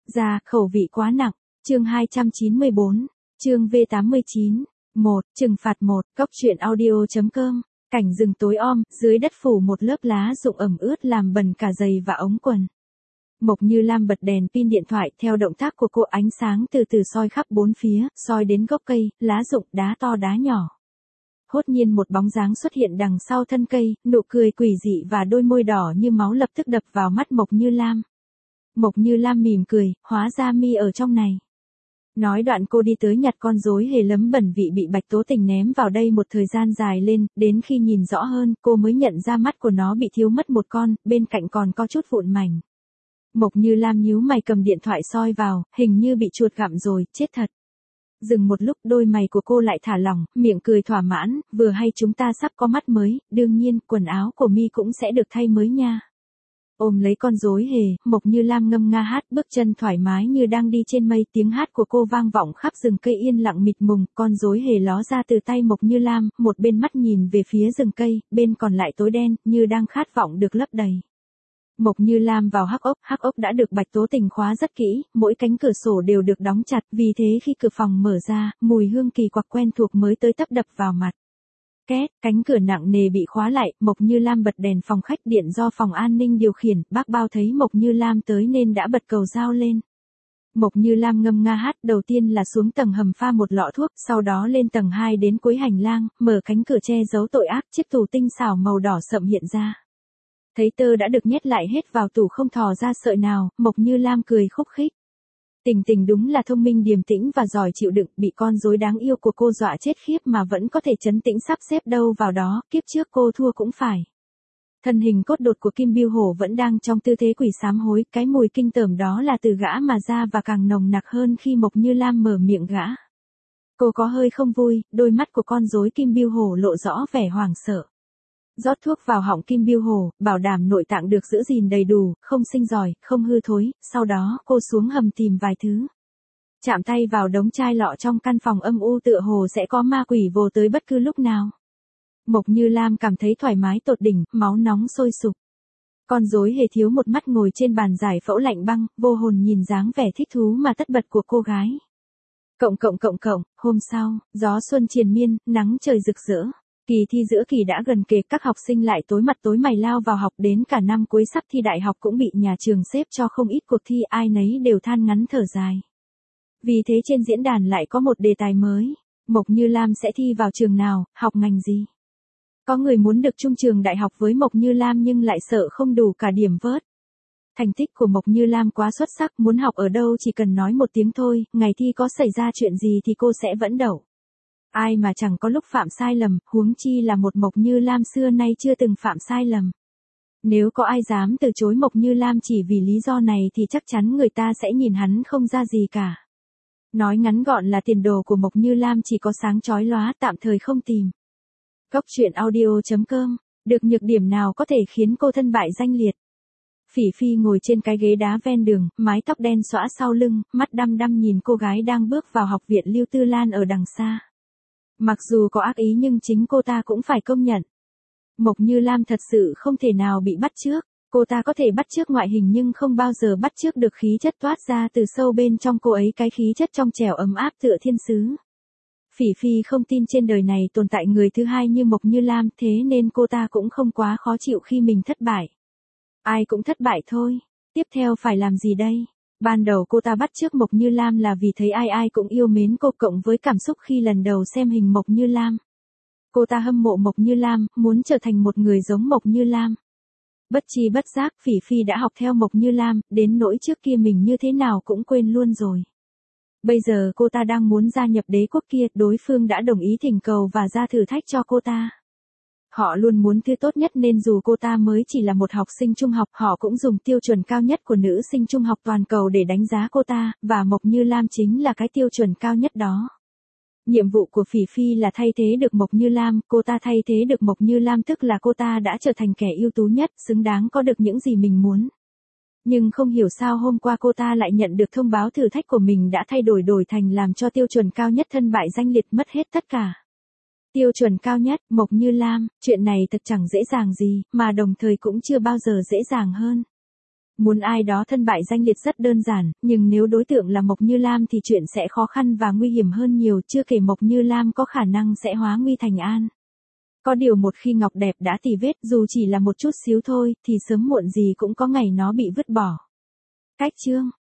Ra, khẩu vị quá nặng. Chương 294. Chương V89. 1. Trừng phạt 1. Cóc truyện audio.com. Cảnh rừng tối om, dưới đất phủ một lớp lá rụng ẩm ướt làm bẩn cả giày và ống quần. Mộc Như Lam bật đèn pin điện thoại, theo động tác của cô ánh sáng từ từ soi khắp bốn phía, soi đến gốc cây, lá rụng, đá to đá nhỏ. Hốt nhiên một bóng dáng xuất hiện đằng sau thân cây, nụ cười quỷ dị và đôi môi đỏ như máu lập tức đập vào mắt Mộc Như Lam. Mộc Như Lam mỉm cười, hóa ra mi ở trong này. Nói đoạn cô đi tới nhặt con rối hề lấm bẩn vị bị Bạch Tố Tình ném vào đây một thời gian dài lên, đến khi nhìn rõ hơn, cô mới nhận ra mắt của nó bị thiếu mất một con, bên cạnh còn có chút vụn mảnh. Mộc Như Lam nhíu mày cầm điện thoại soi vào, hình như bị chuột gặm rồi, chết thật. Dừng một lúc đôi mày của cô lại thả lỏng, miệng cười thỏa mãn, vừa hay chúng ta sắp có mắt mới, đương nhiên, quần áo của mi cũng sẽ được thay mới nha. Ôm lấy con rối hề, Mộc Như Lam ngâm nga hát, bước chân thoải mái như đang đi trên mây, tiếng hát của cô vang vọng khắp rừng cây yên lặng mịt mùng, con rối hề ló ra từ tay Mộc Như Lam, một bên mắt nhìn về phía rừng cây, bên còn lại tối đen, như đang khát vọng được lấp đầy. Mộc Như Lam vào hắc ốc đã được Bạch Tố Tình khóa rất kỹ, mỗi cánh cửa sổ đều được đóng chặt, vì thế khi cửa phòng mở ra, mùi hương kỳ quặc quen thuộc mới tới tấp đập vào mặt. Két, cánh cửa nặng nề bị khóa lại, Mộc Như Lam bật đèn phòng khách điện do phòng an ninh điều khiển, bác Bao thấy Mộc Như Lam tới nên đã bật cầu dao lên. Mộc Như Lam ngâm nga hát, đầu tiên là xuống tầng hầm pha một lọ thuốc, sau đó lên tầng 2 đến cuối hành lang, mở cánh cửa che giấu tội ác, chiếc tủ tinh xảo màu đỏ sậm hiện ra. Thấy tơ đã được nhét lại hết vào tủ không thò ra sợi nào, Mộc Như Lam cười khúc khích. Tình Tình đúng là thông minh điềm tĩnh và giỏi chịu đựng, bị con rối đáng yêu của cô dọa chết khiếp mà vẫn có thể trấn tĩnh sắp xếp đâu vào đó, kiếp trước cô thua cũng phải. Thân hình cốt đột của Kim Bưu Hổ vẫn đang trong tư thế quỷ sám hối, cái mùi kinh tởm đó là từ gã mà ra và càng nồng nặc hơn khi Mộc Như Lam mở miệng gã. Cô có hơi không vui, đôi mắt của con rối Kim Bưu Hổ lộ rõ vẻ hoảng sợ. Rót thuốc vào họng Kim Bưu Hổ, bảo đảm nội tạng được giữ gìn đầy đủ, không sinh giỏi, không hư thối, sau đó cô xuống hầm tìm vài thứ. Chạm tay vào đống chai lọ trong căn phòng âm u tựa hồ sẽ có ma quỷ vồ tới bất cứ lúc nào. Mộc Như Lam cảm thấy thoải mái tột đỉnh, máu nóng sôi sục. Con rối hề thiếu một mắt ngồi trên bàn giải phẫu lạnh băng, vô hồn nhìn dáng vẻ thích thú mà tất bật của cô gái. Hôm sau, gió xuân triền miên, nắng trời rực rỡ. Kỳ thi giữa kỳ đã gần kề, các học sinh lại tối mặt tối mày lao vào học, đến cả năm cuối sắp thi đại học cũng bị nhà trường xếp cho không ít cuộc thi, ai nấy đều than ngắn thở dài. Vì thế trên diễn đàn lại có một đề tài mới, Mộc Như Lam sẽ thi vào trường nào, học ngành gì? Có người muốn được chung trường đại học với Mộc Như Lam nhưng lại sợ không đủ cả điểm vớt. Thành tích của Mộc Như Lam quá xuất sắc, muốn học ở đâu chỉ cần nói một tiếng thôi, ngày thi có xảy ra chuyện gì thì cô sẽ vẫn đậu. Ai mà chẳng có lúc phạm sai lầm, huống chi là một Mộc Như Lam xưa nay chưa từng phạm sai lầm. Nếu có ai dám từ chối Mộc Như Lam chỉ vì lý do này thì chắc chắn người ta sẽ nhìn hắn không ra gì cả. Nói ngắn gọn là tiền đồ của Mộc Như Lam chỉ có sáng chói lóa, tạm thời không tìm. Cóc truyện audio.com, được nhược điểm nào có thể khiến cô thân bại danh liệt? Phỉ Phi ngồi trên cái ghế đá ven đường, mái tóc đen xõa sau lưng, mắt đăm đăm nhìn cô gái đang bước vào học viện Lưu Tư Lan ở đằng xa. Mặc dù có ác ý nhưng chính cô ta cũng phải công nhận. Mộc Như Lam thật sự không thể nào bị bắt chước, cô ta có thể bắt chước ngoại hình nhưng không bao giờ bắt chước được khí chất toát ra từ sâu bên trong cô ấy, cái khí chất trong trẻo ấm áp tựa thiên sứ. Phỉ Phi không tin trên đời này tồn tại người thứ hai như Mộc Như Lam, thế nên cô ta cũng không quá khó chịu khi mình thất bại. Ai cũng thất bại thôi, tiếp theo phải làm gì đây? Ban đầu cô ta bắt chước Mộc Như Lam là vì thấy ai ai cũng yêu mến cô, cộng với cảm xúc khi lần đầu xem hình Mộc Như Lam. Cô ta hâm mộ Mộc Như Lam, muốn trở thành một người giống Mộc Như Lam. Bất chi bất giác Phỉ Phi đã học theo Mộc Như Lam, đến nỗi trước kia mình như thế nào cũng quên luôn rồi. Bây giờ cô ta đang muốn gia nhập đế quốc kia, đối phương đã đồng ý thỉnh cầu và ra thử thách cho cô ta. Họ luôn muốn thứ tốt nhất nên dù cô ta mới chỉ là một học sinh trung học, họ cũng dùng tiêu chuẩn cao nhất của nữ sinh trung học toàn cầu để đánh giá cô ta, và Mộc Như Lam chính là cái tiêu chuẩn cao nhất đó. Nhiệm vụ của Phỉ Phi là thay thế được Mộc Như Lam, cô ta thay thế được Mộc Như Lam tức là cô ta đã trở thành kẻ ưu tú nhất, xứng đáng có được những gì mình muốn. Nhưng không hiểu sao hôm qua cô ta lại nhận được thông báo thử thách của mình đã thay đổi thành làm cho tiêu chuẩn cao nhất thân bại danh liệt, mất hết tất cả. Tiêu chuẩn cao nhất, Mộc Như Lam, chuyện này thật chẳng dễ dàng gì, mà đồng thời cũng chưa bao giờ dễ dàng hơn. Muốn ai đó thân bại danh liệt rất đơn giản, nhưng nếu đối tượng là Mộc Như Lam thì chuyện sẽ khó khăn và nguy hiểm hơn nhiều, chưa kể Mộc Như Lam có khả năng sẽ hóa nguy thành an. Có điều một khi ngọc đẹp đã tì vết, dù chỉ là một chút xíu thôi, thì sớm muộn gì cũng có ngày nó bị vứt bỏ. Cách chương